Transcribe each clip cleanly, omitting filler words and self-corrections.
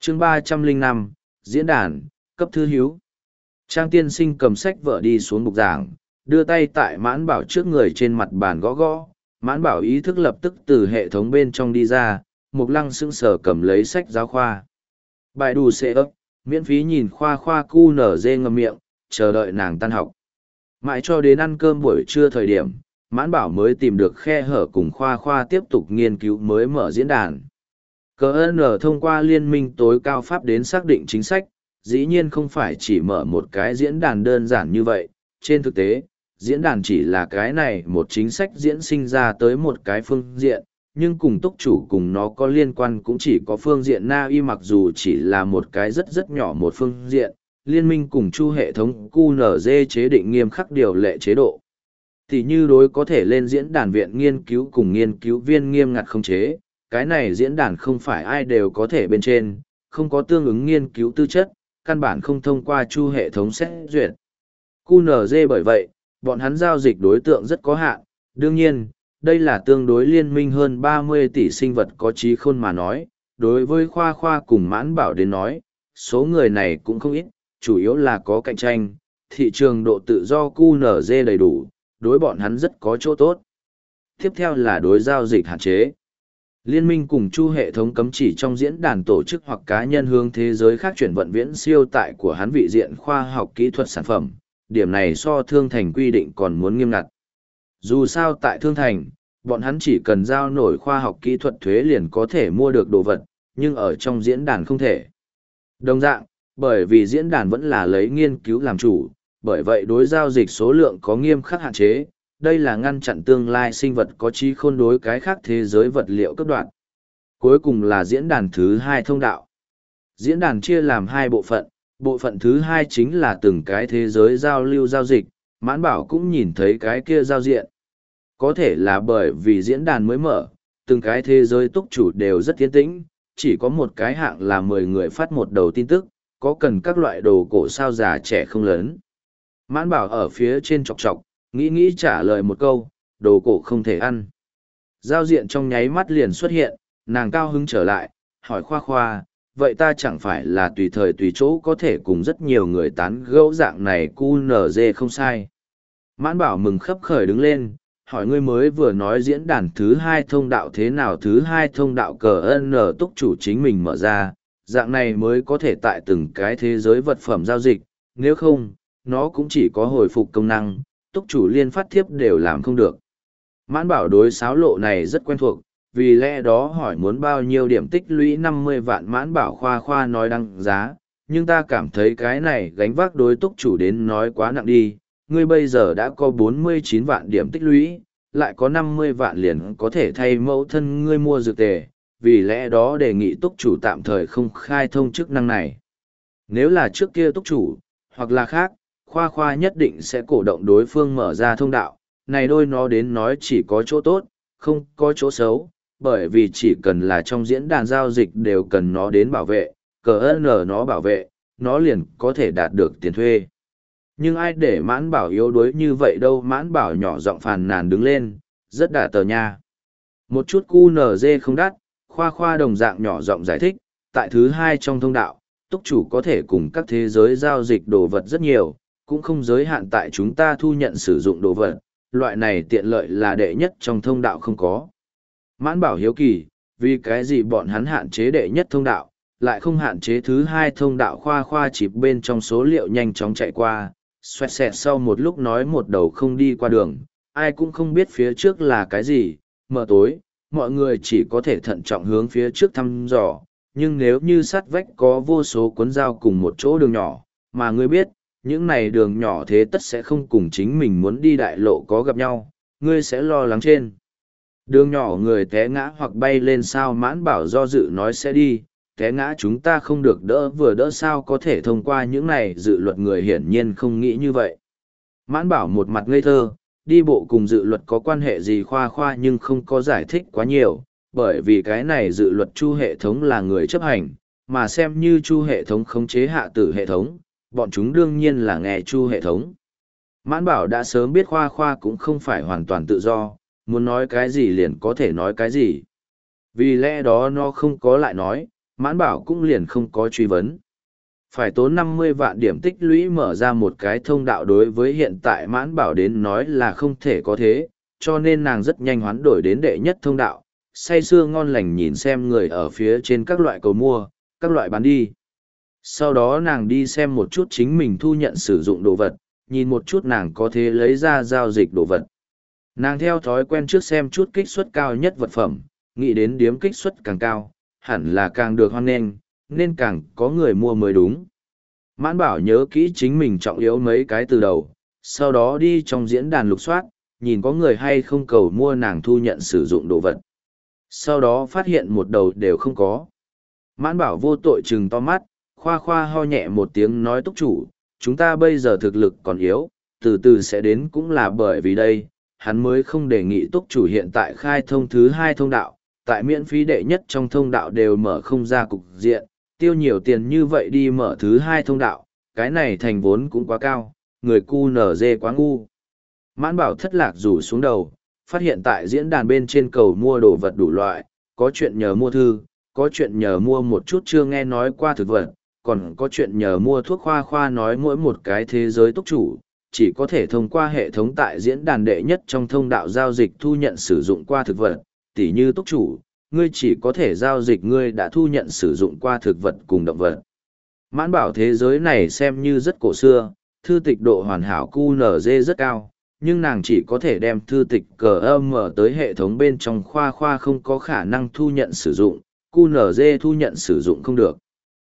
chương 305, diễn đàn, cấp thư hiếu. Trang tiên sinh cầm sách vợ đi xuống bục giảng, đưa tay tại Mãn Bảo trước người trên mặt bàn gõ gõ. Mãn Bảo ý thức lập tức từ hệ thống bên trong đi ra, Mục Lăng sững sờ cầm lấy sách giáo khoa. Bài đủ xệ ấp, miễn phí nhìn khoa khoa cu nở dê ngậm miệng, chờ đợi nàng tan học. Mãi cho đến ăn cơm buổi trưa thời điểm, Mãn Bảo mới tìm được khe hở cùng khoa khoa tiếp tục nghiên cứu mới mở diễn đàn. CN thông qua liên minh tối cao pháp đến xác định chính sách, dĩ nhiên không phải chỉ mở một cái diễn đàn đơn giản như vậy. Trên thực tế, diễn đàn chỉ là cái này một chính sách diễn sinh ra tới một cái phương diện, nhưng cùng túc chủ cùng nó có liên quan cũng chỉ có phương diện na y, mặc dù chỉ là một cái rất rất nhỏ một phương diện. Liên minh cùng chu hệ thống QNZ chế định nghiêm khắc điều lệ chế độ. Thì như đối có thể lên diễn đàn viện nghiên cứu cùng nghiên cứu viên nghiêm ngặt không chế, cái này diễn đàn không phải ai đều có thể bên trên, không có tương ứng nghiên cứu tư chất, căn bản không thông qua chu hệ thống xét duyệt. QNZ bởi vậy, bọn hắn giao dịch đối tượng rất có hạn, đương nhiên, đây là tương đối liên minh hơn 30 tỷ sinh vật có trí khôn mà nói, đối với khoa khoa cùng Mãn Bảo đến nói, số người này cũng không ít, chủ yếu là có cạnh tranh, thị trường độ tự do QNZ đầy đủ, đối bọn hắn rất có chỗ tốt. Tiếp theo là đối giao dịch hạn chế. Liên minh cùng chu hệ thống cấm chỉ trong diễn đàn tổ chức hoặc cá nhân hướng thế giới khác chuyển vận viễn siêu tại của hắn vị diện khoa học kỹ thuật sản phẩm, điểm này so thương thành quy định còn muốn nghiêm ngặt. Dù sao tại thương thành, bọn hắn chỉ cần giao nổi khoa học kỹ thuật thuế liền có thể mua được đồ vật, nhưng ở trong diễn đàn không thể. Đồng dạng, bởi vì diễn đàn vẫn là lấy nghiên cứu làm chủ, bởi vậy đối giao dịch số lượng có nghiêm khắc hạn chế, đây là ngăn chặn tương lai sinh vật có trí khôn đối cái khác thế giới vật liệu cấp đoạn. Cuối cùng là diễn đàn thứ hai thông đạo. Diễn đàn chia làm hai bộ phận thứ hai chính là từng cái thế giới giao lưu giao dịch, Mãn Bảo cũng nhìn thấy cái kia giao diện. Có thể là bởi vì diễn đàn mới mở, từng cái thế giới túc chủ đều rất tiến tĩnh, chỉ có một cái hạng là 10 người phát một đầu tin tức, có cần các loại đồ cổ sao già trẻ không lớn. Mãn Bảo ở phía trên chọc chọc, nghĩ trả lời một câu, đồ cổ không thể ăn. Giao diện trong nháy mắt liền xuất hiện, nàng cao hứng trở lại, hỏi khoa khoa, vậy ta chẳng phải là tùy thời tùy chỗ có thể cùng rất nhiều người tán gẫu dạng này QNZ không sai. Mãn Bảo mừng khấp khởi đứng lên, hỏi ngươi mới vừa nói diễn đàn thứ hai thông đạo thế nào, thứ hai thông đạo CN túc chủ chính mình mở ra, dạng này mới có thể tại từng cái thế giới vật phẩm giao dịch, nếu không, nó cũng chỉ có hồi phục công năng, túc chủ liên phát thiếp đều làm không được. Mãn Bảo đối xáo lộ này rất quen thuộc, vì lẽ đó hỏi muốn bao nhiêu điểm tích lũy 50 vạn. Mãn Bảo khoa khoa nói đăng giá, nhưng ta cảm thấy cái này gánh vác đối túc chủ đến nói quá nặng đi, ngươi bây giờ đã có 49 vạn điểm tích lũy, lại có 50 vạn liền có thể thay mẫu thân ngươi mua dược tề, vì lẽ đó đề nghị túc chủ tạm thời không khai thông chức năng này. Nếu là trước kia túc chủ, hoặc là khác, khoa khoa nhất định sẽ cổ động đối phương mở ra thông đạo, này đôi nó đến nói chỉ có chỗ tốt, không có chỗ xấu, bởi vì chỉ cần là trong diễn đàn giao dịch đều cần nó đến bảo vệ, CN nó bảo vệ, nó liền có thể đạt được tiền thuê. Nhưng ai để Mãn Bảo yếu đuối như vậy đâu. Mãn Bảo nhỏ giọng phàn nàn đứng lên, rất đả tờ nha. Một chút QNZ không đắt, khoa khoa đồng dạng nhỏ giọng giải thích, tại thứ hai trong thông đạo, túc chủ có thể cùng các thế giới giao dịch đồ vật rất nhiều, cũng không giới hạn tại chúng ta thu nhận sử dụng đồ vật, loại này tiện lợi là đệ nhất trong thông đạo không có. Mãn Bảo hiếu kỳ, vì cái gì bọn hắn hạn chế đệ nhất thông đạo, lại không hạn chế thứ hai thông đạo. Khoa khoa chịp bên trong số liệu nhanh chóng chạy qua, xoẹt xẹt sau một lúc nói một đầu không đi qua đường, ai cũng không biết phía trước là cái gì, mờ tối, mọi người chỉ có thể thận trọng hướng phía trước thăm dò, nhưng nếu như sát vách có vô số cuốn dao cùng một chỗ đường nhỏ, mà ngươi biết, những này đường nhỏ thế tất sẽ không cùng chính mình muốn đi đại lộ có gặp nhau, ngươi sẽ lo lắng trên. Đường nhỏ người té ngã hoặc bay lên sao. Mãn Bảo do dự nói sẽ đi, té ngã chúng ta không được đỡ vừa đỡ sao có thể thông qua những này. Dự luật người hiển nhiên không nghĩ như vậy. Mãn Bảo một mặt ngây thơ, đi bộ cùng dự luật có quan hệ gì khoa khoa nhưng không có giải thích quá nhiều, bởi vì cái này dự luật chu hệ thống là người chấp hành, mà xem như chu hệ thống khống chế hạ tử hệ thống, bọn chúng đương nhiên là nghe chu hệ thống. Mãn Bảo đã sớm biết khoa khoa cũng không phải hoàn toàn tự do, muốn nói cái gì liền có thể nói cái gì. Vì lẽ đó nó không có lại nói, Mãn Bảo cũng liền không có truy vấn. Phải tốn 50 vạn điểm tích lũy mở ra một cái thông đạo đối với hiện tại Mãn Bảo đến nói là không thể có thế, cho nên nàng rất nhanh hoán đổi đến đệ nhất thông đạo, say sưa ngon lành nhìn xem người ở phía trên các loại cầu mua, các loại bán đi. Sau đó nàng đi xem một chút chính mình thu nhận sử dụng đồ vật, nhìn một chút nàng có thể lấy ra giao dịch đồ vật. Nàng theo thói quen trước xem chút kích suất cao nhất vật phẩm, nghĩ đến điếm kích suất càng cao, hẳn là càng được hoan nghênh, nên càng có người mua mới đúng. Mãn Bảo nhớ kỹ chính mình trọng yếu mấy cái từ đầu, sau đó đi trong diễn đàn lục soát, nhìn có người hay không cầu mua nàng thu nhận sử dụng đồ vật. Sau đó phát hiện một đầu đều không có. Mãn Bảo vô tội trừng to mắt, khoa khoa ho nhẹ một tiếng nói túc chủ, chúng ta bây giờ thực lực còn yếu, từ từ sẽ đến cũng là bởi vì đây, hắn mới không đề nghị túc chủ hiện tại khai thông thứ 2 thông đạo, tại miễn phí đệ nhất trong thông đạo đều mở không ra cục diện, tiêu nhiều tiền như vậy đi mở thứ 2 thông đạo, cái này thành vốn cũng quá cao, người cu nở dê quá ngu. Mãn Bảo thất lạc rủ xuống đầu, phát hiện tại diễn đàn bên trên cầu mua đồ vật đủ loại, có chuyện nhờ mua thư, có chuyện nhờ mua một chút chưa nghe nói qua thực vật, còn có chuyện nhờ mua thuốc khoa khoa nói mỗi một cái thế giới túc chủ, chỉ có thể thông qua hệ thống tại diễn đàn đệ nhất trong thông đạo giao dịch thu nhận sử dụng qua thực vật, tỉ như túc chủ, ngươi chỉ có thể giao dịch ngươi đã thu nhận sử dụng qua thực vật cùng động vật. Mãn Bảo thế giới này xem như rất cổ xưa, thư tịch độ hoàn hảo QNZ rất cao, nhưng nàng chỉ có thể đem thư tịch cờ âm mở tới hệ thống bên trong khoa khoa không có khả năng thu nhận sử dụng, QNZ thu nhận sử dụng không được.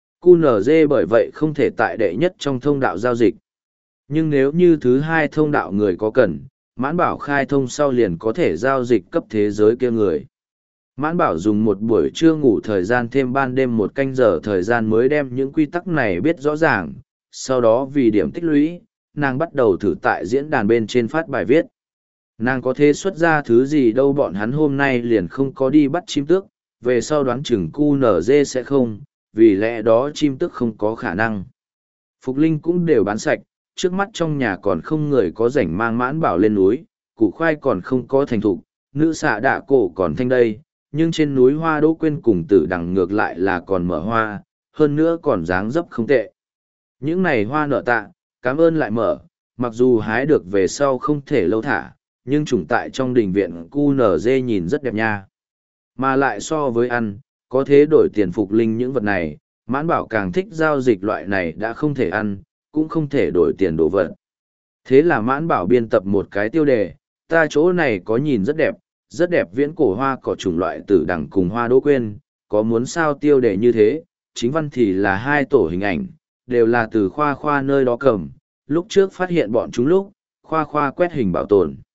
QNZ bởi vậy không thể tại đệ nhất trong thông đạo giao dịch. Nhưng nếu như thứ 2 thông đạo người có cần, Mãn Bảo khai thông sau liền có thể giao dịch cấp thế giới kia người. Mãn Bảo dùng một buổi trưa ngủ thời gian thêm ban đêm 1 canh giờ thời gian mới đem những quy tắc này biết rõ ràng, sau đó vì điểm tích lũy, nàng bắt đầu thử tại diễn đàn bên trên phát bài viết. Nàng có thể xuất ra thứ gì đâu bọn hắn hôm nay liền không có đi bắt chim tước, về sau đoán chừng QNZ sẽ không, vì lẽ đó chim tước không có khả năng. Phục linh cũng đều bán sạch, trước mắt trong nhà còn không người có rảnh mang Mãn Bảo lên núi, củ khoai còn không có thành thục, nữ xạ đạ cổ còn thanh đây, nhưng trên núi hoa đỗ quên cùng tử đằng ngược lại là còn mở hoa, hơn nữa còn dáng dấp không tệ. Những này hoa nở tạ, cảm ơn lại mở, mặc dù hái được về sau không thể lâu thả, nhưng trùng tại trong đình viện QNZ nhìn rất đẹp nha. Mà lại so với ăn, có thế đổi tiền phục linh những vật này, Mãn Bảo càng thích giao dịch loại này đã không thể ăn, cũng không thể đổi tiền đồ vật. Thế là Mãn Bảo biên tập một cái tiêu đề, ta chỗ này có nhìn rất đẹp viễn cổ hoa cỏ chủng loại tử đằng cùng hoa đỗ quên, có muốn sao tiêu đề như thế, chính văn thì là 2 tổ hình ảnh, đều là từ khoa khoa nơi đó cầm, lúc trước phát hiện bọn chúng lúc, khoa khoa quét hình bảo tồn.